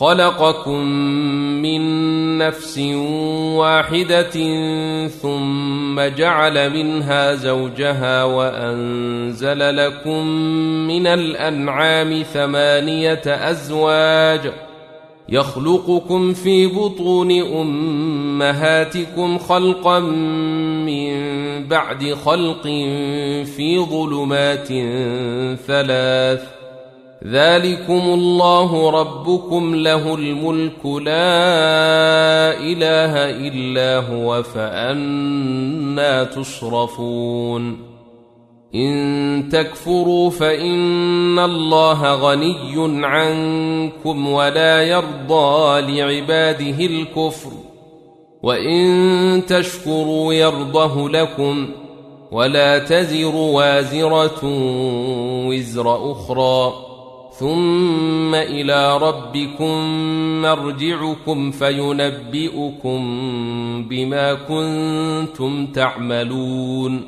خلقكم من نفس واحدة ثم جعل منها زوجها وأنزل لكم من الأنعام 8 أزواج يخلقكم في بطون أمهاتكم خلقا من بعد خلق في ظلمات 3 ذلكم الله ربكم له الملك لا إله إلا هو فأنى تصرفون إن تكفروا فإن الله غني عنكم ولا يرضى لعباده الكفر وإن تشكروا يرضه لكم ولا تزر وازرة وزر أخرى ثم إلى ربكم مرجعكم فينبئكم بما كنتم تعملون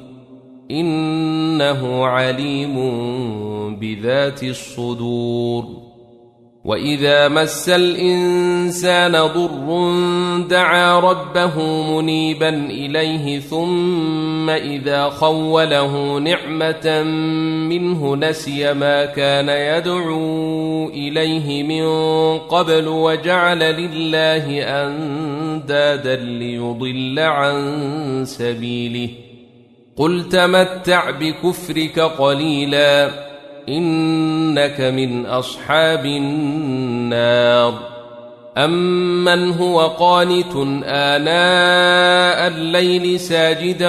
إنه عليم بذات الصدور وإذا مس الإنسان ضر دعا ربه منيبا إليه ثم إذا خوله نعمة منه نسي ما كان يدعو إليه من قبل وجعل لله أندادا ليضل عن سبيله قل تمتع بكفرك قليلا إنك من أصحاب النار أمن هو قانت آناء الليل ساجدا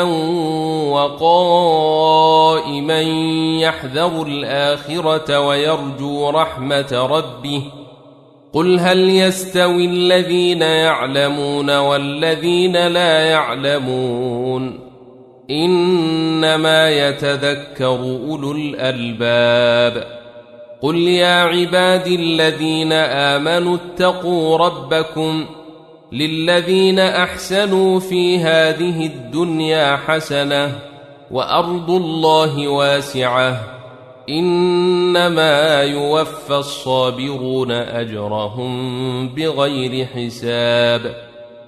وقائما يحذر الآخرة ويرجو رحمة ربه قل هل يستوي الذين يعلمون والذين لا يعلمون إنما يتذكر أولو الألباب قل يا عبادي الذين آمنوا اتقوا ربكم للذين أحسنوا في هذه الدنيا حسنة وأرض الله واسعة إنما يوفى الصابرون أجرهم بغير حساب